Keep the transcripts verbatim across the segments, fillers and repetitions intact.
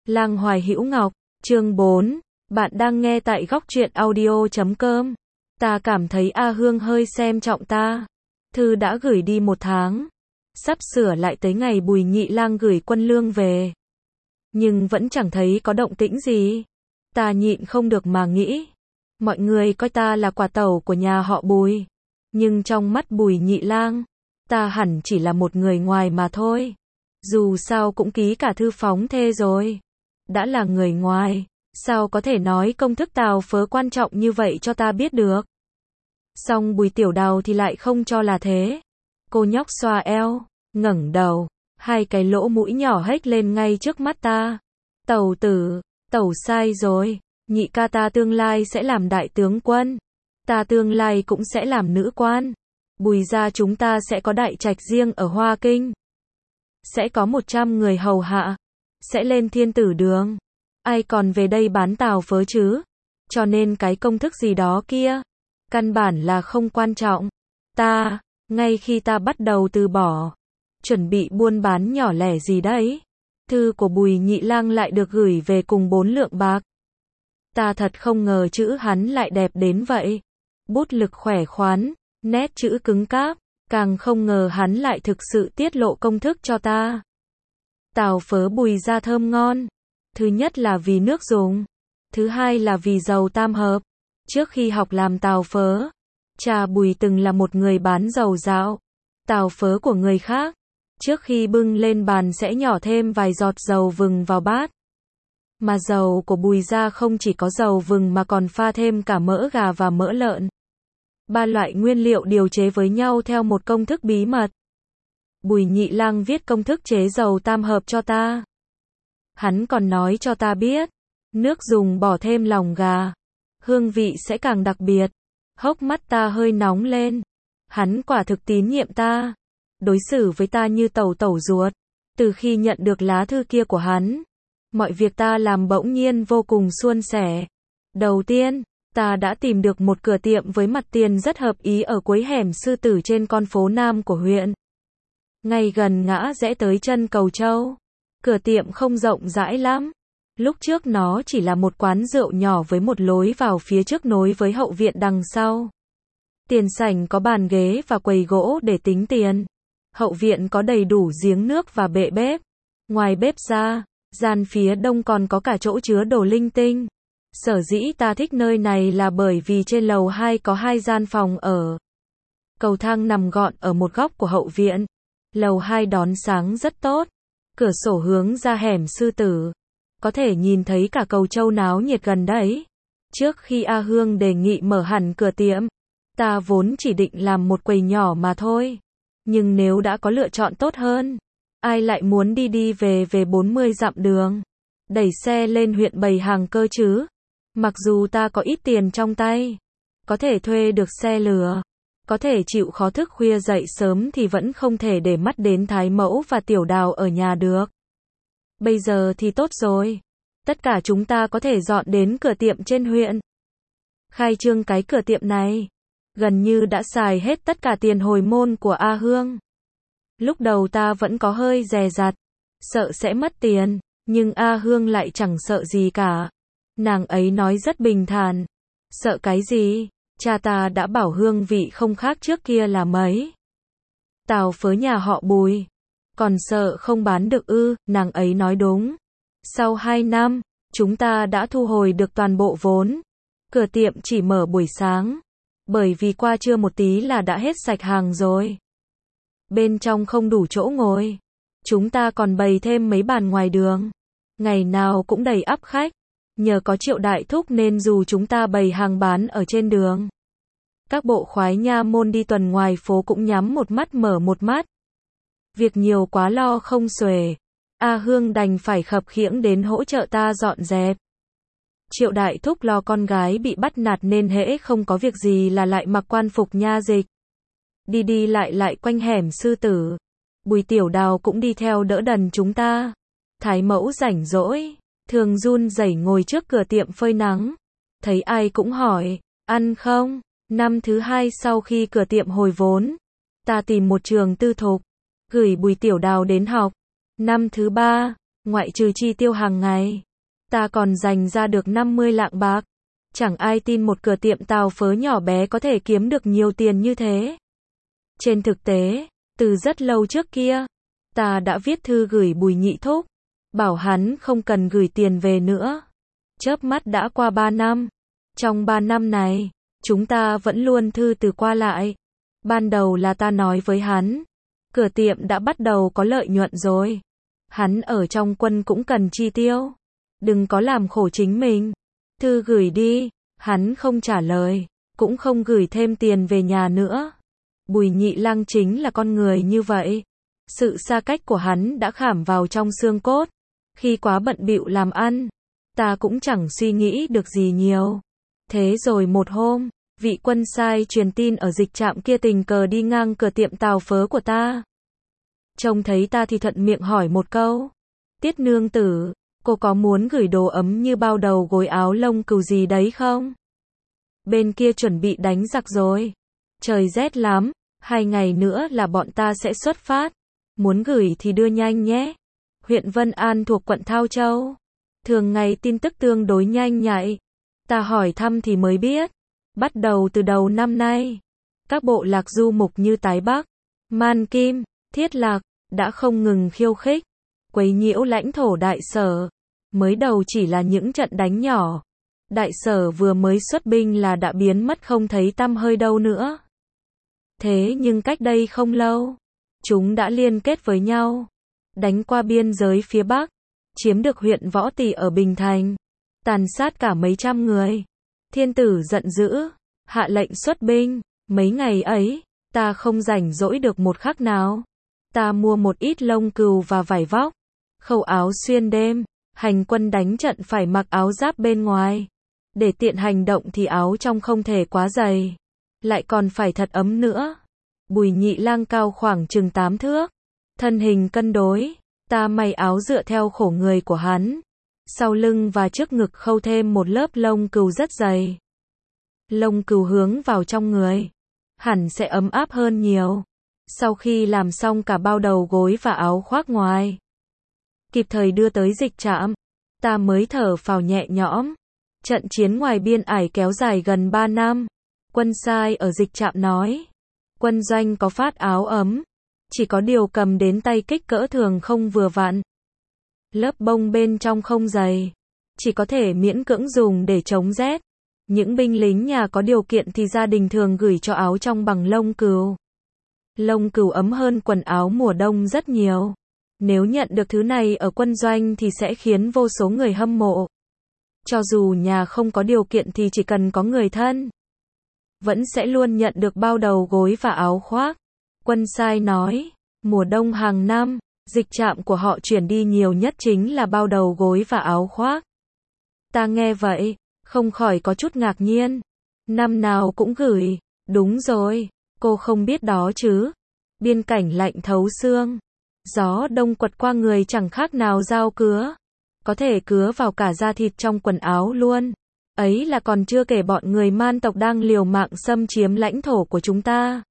Lang Hoài Hữu Ngọc, chương bốn, bạn đang nghe tại góc truyện audio chấm com. Ta cảm thấy A Hương hơi xem trọng ta. Thư đã gửi đi một tháng, sắp sửa lại tới ngày Bùi Nhị Lang gửi quân lương về. Nhưng vẫn chẳng thấy có động tĩnh gì. Ta nhịn không được mà nghĩ, mọi người coi ta là quả tẩu của nhà họ Bùi, nhưng trong mắt Bùi Nhị Lang, ta hẳn chỉ là một người ngoài mà thôi. Dù sao cũng ký cả thư phóng thê rồi. Đã là người ngoài, sao có thể nói công thức Tào Phớ quan trọng như vậy cho ta biết được. Song Bùi Tiểu Đào thì lại không cho là thế. Cô nhóc xoa eo, ngẩng đầu, hai cái lỗ mũi nhỏ hếch lên ngay trước mắt ta. Tẩu tử, tẩu sai rồi, nhị ca ta tương lai sẽ làm đại tướng quân. Ta tương lai cũng sẽ làm nữ quan. Bùi gia chúng ta sẽ có đại trạch riêng ở Hoa Kinh. Sẽ có một trăm người hầu hạ. Sẽ lên thiên tử đường. Ai còn về đây bán Tào Phớ chứ? Cho nên cái công thức gì đó kia, căn bản là không quan trọng. Ta, ngay khi ta bắt đầu từ bỏ, chuẩn bị buôn bán nhỏ lẻ gì đấy, thư của Bùi Nhị Lang lại được gửi về cùng bốn lượng bạc. Ta thật không ngờ chữ hắn lại đẹp đến vậy. Bút lực khỏe khoắn, nét chữ cứng cáp, càng không ngờ hắn lại thực sự tiết lộ công thức cho ta. Tào Phớ Bùi gia thơm ngon. Thứ nhất là vì nước dùng. Thứ hai là vì dầu tam hợp. Trước khi học làm Tào Phớ, cha Bùi từng là một người bán dầu dạo. Tào Phớ của người khác, trước khi bưng lên bàn sẽ nhỏ thêm vài giọt dầu vừng vào bát. Mà dầu của Bùi gia không chỉ có dầu vừng mà còn pha thêm cả mỡ gà và mỡ lợn. Ba loại nguyên liệu điều chế với nhau theo một công thức bí mật. Bùi Nhị Lang viết công thức chế dầu tam hợp cho ta. Hắn còn nói cho ta biết, nước dùng bỏ thêm lòng gà, hương vị sẽ càng đặc biệt. Hốc mắt ta hơi nóng lên. Hắn quả thực tín nhiệm ta, đối xử với ta như tẩu tẩu ruột. Từ khi nhận được lá thư kia của hắn, mọi việc ta làm bỗng nhiên vô cùng suôn sẻ. Đầu tiên, ta đã tìm được một cửa tiệm với mặt tiền rất hợp ý ở cuối hẻm Sư Tử trên con phố Nam của huyện, ngay gần ngã rẽ tới chân cầu Châu. Cửa tiệm không rộng rãi lắm. Lúc trước nó chỉ là một quán rượu nhỏ với một lối vào phía trước nối với hậu viện đằng sau. Tiền sảnh có bàn ghế và quầy gỗ để tính tiền. Hậu viện có đầy đủ giếng nước và bệ bếp. Ngoài bếp ra, gian phía đông còn có cả chỗ chứa đồ linh tinh. Sở dĩ ta thích nơi này là bởi vì trên lầu hai có hai gian phòng ở. Cầu thang nằm gọn ở một góc của hậu viện. Lầu hai đón sáng rất tốt. Cửa sổ hướng ra hẻm Sư Tử. Có thể nhìn thấy cả cầu Châu náo nhiệt gần đấy. Trước khi A Hương đề nghị mở hẳn cửa tiệm, ta vốn chỉ định làm một quầy nhỏ mà thôi. Nhưng nếu đã có lựa chọn tốt hơn, ai lại muốn đi đi về về bốn mươi dặm đường, đẩy xe lên huyện bày hàng cơ chứ? Mặc dù ta có ít tiền trong tay, có thể thuê được xe lửa, có thể chịu khó thức khuya dậy sớm thì vẫn không thể để mắt đến Thái Mẫu và Tiểu Đào ở nhà được. Bây giờ thì tốt rồi. Tất cả chúng ta có thể dọn đến cửa tiệm trên huyện. Khai trương cái cửa tiệm này, gần như đã xài hết tất cả tiền hồi môn của A Hương. Lúc đầu ta vẫn có hơi dè dặt, sợ sẽ mất tiền, nhưng A Hương lại chẳng sợ gì cả. Nàng ấy nói rất bình thản. Sợ cái gì? Cha ta đã bảo hương vị không khác trước kia là mấy. Tào Phớ nhà họ Bùi, còn sợ không bán được ư? Nàng ấy nói đúng. Sau hai năm, chúng ta đã thu hồi được toàn bộ vốn. Cửa tiệm chỉ mở buổi sáng, bởi vì qua trưa một tí là đã hết sạch hàng rồi. Bên trong không đủ chỗ ngồi. Chúng ta còn bày thêm mấy bàn ngoài đường. Ngày nào cũng đầy ắp khách. Nhờ có Triệu đại thúc nên dù chúng ta bày hàng bán ở trên đường, các bộ khoái nha môn đi tuần ngoài phố cũng nhắm một mắt mở một mắt. Việc nhiều quá lo không xuể. A Hương đành phải khập khiễng đến hỗ trợ ta dọn dẹp. Triệu đại thúc lo con gái bị bắt nạt nên hễ không có việc gì là lại mặc quan phục nha dịch, đi đi lại lại quanh hẻm Sư Tử. Bùi Tiểu Đào cũng đi theo đỡ đần chúng ta. Thái Mẫu rảnh rỗi, thường run rẩy ngồi trước cửa tiệm phơi nắng. Thấy ai cũng hỏi, ăn không? Năm thứ hai sau khi cửa tiệm hồi vốn, ta tìm một trường tư thục, gửi Bùi Tiểu Đào đến học. Năm thứ ba, Ngoại trừ chi tiêu hàng ngày, ta còn dành ra được năm mươi lạng bạc. Chẳng ai tin một cửa tiệm tàu phớ nhỏ bé có thể kiếm được nhiều tiền như thế. Trên thực tế, từ rất lâu trước kia, ta đã viết thư gửi Bùi Nhị Thúc, bảo hắn không cần gửi tiền về nữa. Chớp mắt đã qua ba năm. Trong ba năm này, chúng ta vẫn luôn thư từ qua lại. Ban đầu là ta nói với hắn, cửa tiệm đã bắt đầu có lợi nhuận rồi. Hắn ở trong quân cũng cần chi tiêu. Đừng có làm khổ chính mình. Thư gửi đi, hắn không trả lời, cũng không gửi thêm tiền về nhà nữa. Bùi Nhị Lăng chính là con người như vậy. Sự xa cách của hắn đã khảm vào trong xương cốt. Khi quá bận bịu làm ăn, ta cũng chẳng suy nghĩ được gì nhiều. Thế rồi một hôm, vị quân sai truyền tin ở dịch trạm kia tình cờ đi ngang cửa tiệm tàu phớ của ta. Trông thấy ta thì thuận miệng hỏi một câu. Tiết nương tử, cô có muốn gửi đồ ấm như bao đầu gối áo lông cừu gì đấy không? Bên kia chuẩn bị đánh giặc rồi. Trời rét lắm, hai ngày nữa là bọn ta sẽ xuất phát. Muốn gửi thì đưa nhanh nhé. Huyện Vân An thuộc quận Thao Châu. Thường ngày tin tức tương đối nhanh nhạy. Ta hỏi thăm thì mới biết. Bắt đầu từ đầu năm nay, các bộ lạc du mục như Tái Bắc, Man Kim, Thiết Lạc, đã không ngừng khiêu khích, quấy nhiễu lãnh thổ Đại Sở. Mới đầu chỉ là những trận đánh nhỏ. Đại Sở vừa mới xuất binh là đã biến mất không thấy tăm hơi đâu nữa. Thế nhưng cách đây không lâu, chúng đã liên kết với nhau, đánh qua biên giới phía Bắc, chiếm được huyện Võ Tỳ ở Bình Thành, tàn sát cả mấy trăm người. Thiên tử giận dữ, hạ lệnh xuất binh. Mấy ngày ấy, ta không rảnh rỗi được một khắc nào. Ta mua một ít lông cừu và vải vóc, khâu áo xuyên đêm, hành quân đánh trận phải mặc áo giáp bên ngoài. Để tiện hành động thì áo trong không thể quá dày, lại còn phải thật ấm nữa. Bùi Nhị Lang cao khoảng chừng tám thước, thân hình cân đối, ta may áo dựa theo khổ người của hắn. Sau lưng và trước ngực khâu thêm một lớp lông cừu rất dày. Lông cừu hướng vào trong người, hẳn sẽ ấm áp hơn nhiều. Sau khi làm xong cả bao đầu gối và áo khoác ngoài, kịp thời đưa tới dịch trạm, ta mới thở phào nhẹ nhõm. Trận chiến ngoài biên ải kéo dài gần ba năm. Quân sai ở dịch trạm nói, quân doanh có phát áo ấm, chỉ có điều cầm đến tay kích cỡ thường không vừa vặn. Lớp bông bên trong không dày, chỉ có thể miễn cưỡng dùng để chống rét. Những binh lính nhà có điều kiện thì gia đình thường gửi cho áo trong bằng lông cừu. Lông cừu ấm hơn quần áo mùa đông rất nhiều. Nếu nhận được thứ này ở quân doanh thì sẽ khiến vô số người hâm mộ. Cho dù nhà không có điều kiện thì chỉ cần có người thân, vẫn sẽ luôn nhận được bao đầu gối và áo khoác. Quân sai nói, mùa đông hàng năm, dịch trạm của họ chuyển đi nhiều nhất chính là bao đầu gối và áo khoác. Ta nghe vậy, không khỏi có chút ngạc nhiên. Năm nào cũng gửi. Đúng rồi, cô không biết đó chứ. Biên cảnh lạnh thấu xương. Gió đông quật qua người chẳng khác nào dao cứa. Có thể cứa vào cả da thịt trong quần áo luôn. Ấy là còn chưa kể bọn người Man tộc đang liều mạng xâm chiếm lãnh thổ của chúng ta.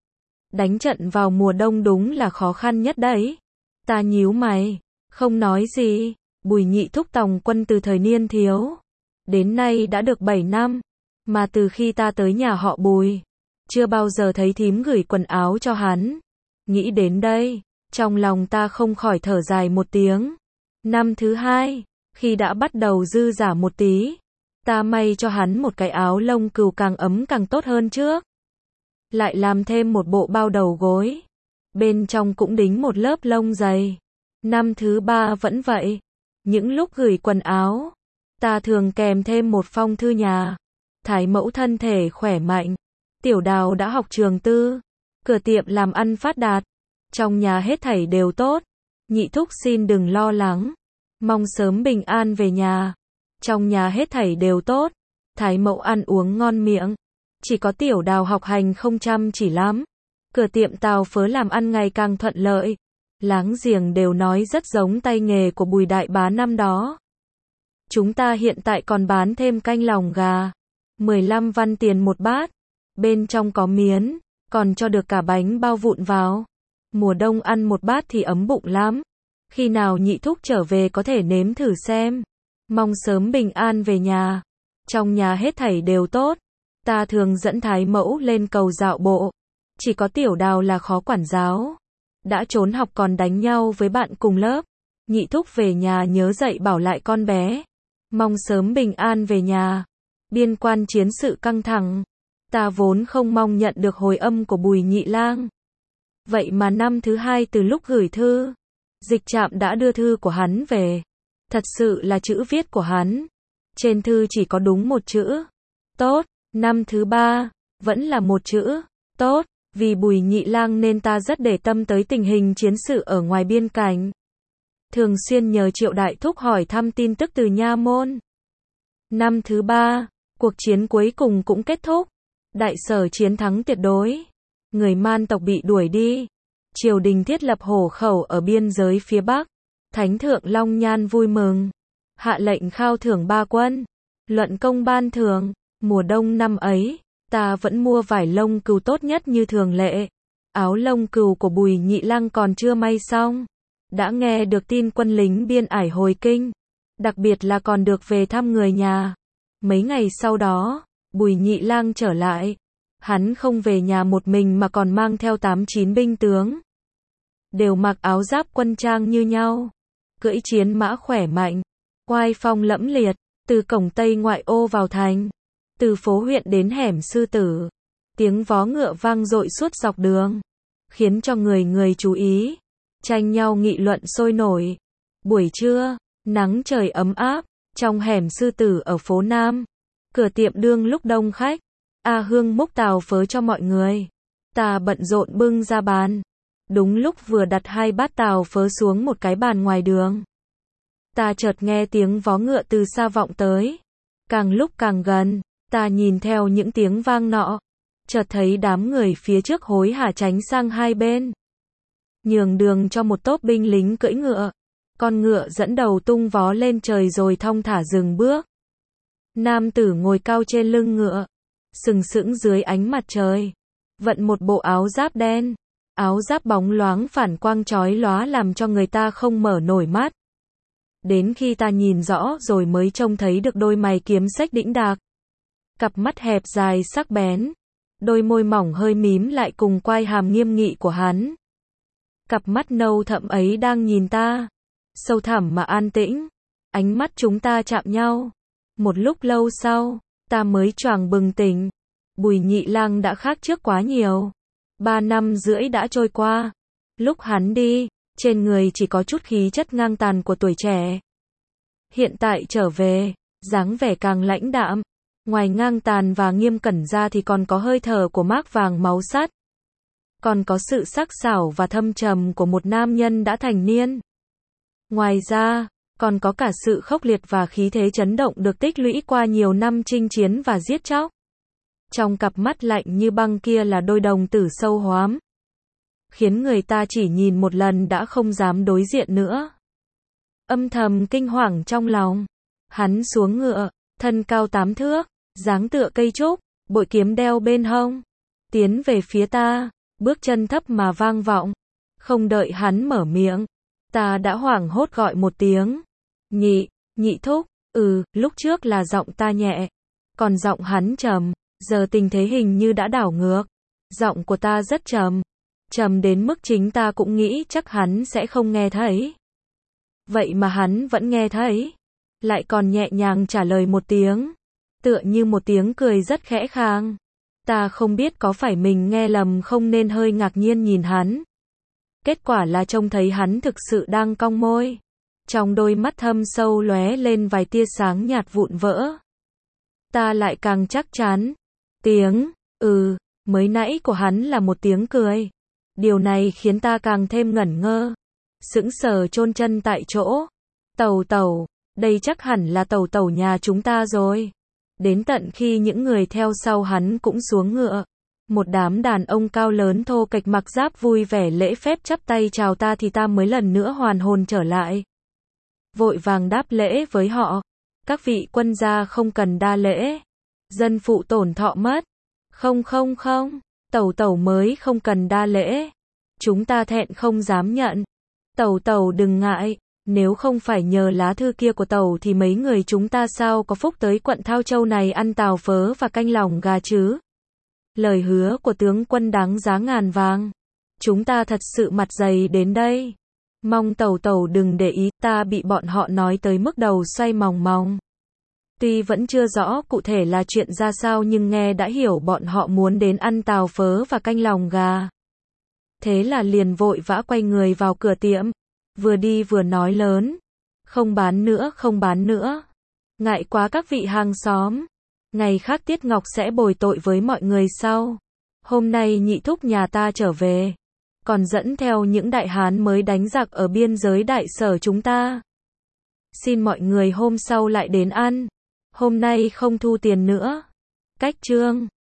Đánh trận vào mùa đông đúng là khó khăn nhất đấy. Ta nhíu mày, không nói gì. Bùi Nhị Thúc tòng quân từ thời niên thiếu, đến nay đã được bảy năm. Mà từ khi ta tới nhà họ Bùi, chưa bao giờ thấy thím gửi quần áo cho hắn. Nghĩ đến đây, trong lòng ta không khỏi thở dài một tiếng. Năm thứ hai, khi đã bắt đầu dư giả một tí, ta may cho hắn một cái áo lông cừu càng ấm càng tốt hơn trước. Lại làm thêm một bộ bao đầu gối. Bên trong cũng đính một lớp lông dày. Năm thứ ba vẫn vậy. Những lúc gửi quần áo, ta thường kèm thêm một phong thư nhà. Thái mẫu thân thể khỏe mạnh. Tiểu Đào đã học trường tư. Cửa tiệm làm ăn phát đạt. Trong nhà hết thảy đều tốt. Nhị Thúc xin đừng lo lắng. Mong sớm bình an về nhà. Trong nhà hết thảy đều tốt. Thái mẫu ăn uống ngon miệng. Chỉ có Tiểu Đào học hành không chăm chỉ lắm. Cửa tiệm tàu phớ làm ăn ngày càng thuận lợi. Láng giềng đều nói rất giống tay nghề của Bùi đại bá năm đó. Chúng ta hiện tại còn bán thêm canh lòng gà. mười lăm văn tiền một bát. Bên trong có miến, còn cho được cả bánh bao vụn vào. Mùa đông ăn một bát thì ấm bụng lắm. Khi nào nhị thúc trở về có thể nếm thử xem. Mong sớm bình an về nhà. Trong nhà hết thảy đều tốt. Ta thường dẫn Thái mẫu lên cầu dạo bộ. Chỉ có Tiểu Đào là khó quản giáo. Đã trốn học còn đánh nhau với bạn cùng lớp. Nhị thúc về nhà nhớ dạy bảo lại con bé. Mong sớm bình an về nhà. Biên quan chiến sự căng thẳng. Ta vốn không mong nhận được hồi âm của Bùi Nhị Lang. Vậy mà năm thứ hai từ lúc gửi thư, Dịch Trạm đã đưa thư của hắn về. Thật sự là chữ viết của hắn. Trên thư chỉ có đúng một chữ. Tốt. Năm thứ ba, vẫn là một chữ. Tốt. Vì Bùi Nhị Lang nên ta rất để tâm tới tình hình chiến sự ở ngoài biên cảnh. Thường xuyên nhờ Triệu Đại Thúc hỏi thăm tin tức từ nha môn. Năm thứ ba, cuộc chiến cuối cùng cũng kết thúc. Đại Sở chiến thắng tuyệt đối. Người Man tộc bị đuổi đi. Triều đình thiết lập hổ khẩu ở biên giới phía Bắc. Thánh thượng Long Nhan vui mừng. Hạ lệnh khao thưởng ba quân. Luận công ban thưởng. Mùa đông năm ấy, ta vẫn mua vải lông cừu tốt nhất như thường lệ. Áo lông cừu của Bùi Nhị Lang còn chưa may xong. Đã nghe được tin quân lính biên ải hồi kinh. Đặc biệt là còn được về thăm người nhà. Mấy ngày sau đó, Bùi Nhị Lang trở lại. Hắn không về nhà một mình mà còn mang theo tám chín binh tướng. Đều mặc áo giáp quân trang như nhau. Cưỡi chiến mã khỏe mạnh. Oai phong lẫm liệt. Từ cổng Tây ngoại ô vào thành. Từ phố huyện đến hẻm Sư Tử. Tiếng vó ngựa vang dội suốt dọc đường. Khiến cho người người chú ý. Tranh nhau nghị luận sôi nổi. Buổi trưa, nắng trời ấm áp. Trong hẻm Sư Tử ở phố Nam. Cửa tiệm đương lúc đông khách. A Hương múc tàu phớ cho mọi người. Ta bận rộn bưng ra bàn. Đúng lúc vừa đặt hai bát tàu phớ xuống một cái bàn ngoài đường. Ta chợt nghe tiếng vó ngựa từ xa vọng tới. Càng lúc càng gần, ta nhìn theo những tiếng vang nọ. Chợt thấy đám người phía trước hối hả tránh sang hai bên. Nhường đường cho một tốp binh lính cưỡi ngựa. Con ngựa dẫn đầu tung vó lên trời rồi thong thả dừng bước. Nam tử ngồi cao trên lưng ngựa. Sừng sững dưới ánh mặt trời. Vận một bộ áo giáp đen. Áo giáp bóng loáng phản quang chói lóa làm cho người ta không mở nổi mắt. Đến khi ta nhìn rõ rồi mới trông thấy được đôi mày kiếm sách đĩnh đạc. Cặp mắt hẹp dài sắc bén. Đôi môi mỏng hơi mím lại cùng quai hàm nghiêm nghị của hắn. Cặp mắt nâu thẫm ấy đang nhìn ta. Sâu thẳm mà an tĩnh. Ánh mắt chúng ta chạm nhau. Một lúc lâu sau, ta mới choàng bừng tỉnh. Bùi Nhị Lang đã khác trước quá nhiều. Ba năm rưỡi đã trôi qua. Lúc hắn đi, trên người chỉ có chút khí chất ngang tàn của tuổi trẻ. Hiện tại trở về, dáng vẻ càng lãnh đạm. Ngoài ngang tàn và nghiêm cẩn ra thì còn có hơi thở của mác vàng máu sắt. Còn có sự sắc sảo và thâm trầm của một nam nhân đã thành niên. Ngoài ra, còn có cả sự khốc liệt và khí thế chấn động được tích lũy qua nhiều năm chinh chiến và giết chóc. Trong cặp mắt lạnh như băng kia là đôi đồng tử sâu hoắm. Khiến người ta chỉ nhìn một lần đã không dám đối diện nữa. Âm thầm kinh hoàng trong lòng. Hắn xuống ngựa, thân cao tám thước, dáng tựa cây trúc, bội kiếm đeo bên hông. Tiến về phía ta, bước chân thấp mà vang vọng. Không đợi hắn mở miệng, ta đã hoảng hốt gọi một tiếng. Nhị, nhị thúc, ừ, lúc trước là giọng ta nhẹ. Còn giọng hắn trầm, giờ tình thế hình như đã đảo ngược. Giọng của ta rất trầm. Trầm đến mức chính ta cũng nghĩ chắc hắn sẽ không nghe thấy. Vậy mà hắn vẫn nghe thấy. Lại còn nhẹ nhàng trả lời một tiếng. Tựa như một tiếng cười rất khẽ khàng. Ta không biết có phải mình nghe lầm không nên hơi ngạc nhiên nhìn hắn. Kết quả là trông thấy hắn thực sự đang cong môi. Trong đôi mắt thâm sâu lóe lên vài tia sáng nhạt vụn vỡ. Ta lại càng chắc chắn. Tiếng, ừ, mới nãy của hắn là một tiếng cười. Điều này khiến ta càng thêm ngẩn ngơ. Sững sờ chôn chân tại chỗ. Tàu tàu, đây chắc hẳn là tàu tàu nhà chúng ta rồi. Đến tận khi những người theo sau hắn cũng xuống ngựa. Một đám đàn ông cao lớn thô kệch mặc giáp vui vẻ lễ phép chắp tay chào ta thì ta mới lần nữa hoàn hồn trở lại. Vội vàng đáp lễ với họ. Các vị quân gia không cần đa lễ. Dân phụ tổn thọ mất. Không không không, tẩu tẩu mới không cần đa lễ. Chúng ta thẹn không dám nhận. Tẩu tẩu đừng ngại, nếu không phải nhờ lá thư kia của tẩu thì mấy người chúng ta sao có phúc tới quận Thao Châu này ăn tàu phớ và canh lòng gà chứ. Lời hứa của tướng quân đáng giá ngàn vàng. Chúng ta thật sự mặt dày đến đây. Mong tẩu tẩu đừng để ý, ta bị bọn họ nói tới mức đầu xoay mòng mòng. Tuy vẫn chưa rõ cụ thể là chuyện ra sao nhưng nghe đã hiểu bọn họ muốn đến ăn tàu phớ và canh lòng gà. Thế là liền vội vã quay người vào cửa tiệm. Vừa đi vừa nói lớn. Không bán nữa, không bán nữa. Ngại quá các vị hàng xóm. Ngày khác Tiết Ngọc sẽ bồi tội với mọi người sau. Hôm nay nhị thúc nhà ta trở về. Còn dẫn theo những đại hán mới đánh giặc ở biên giới đại sở chúng ta. Xin mọi người hôm sau lại đến ăn. Hôm nay không thu tiền nữa. Cách chương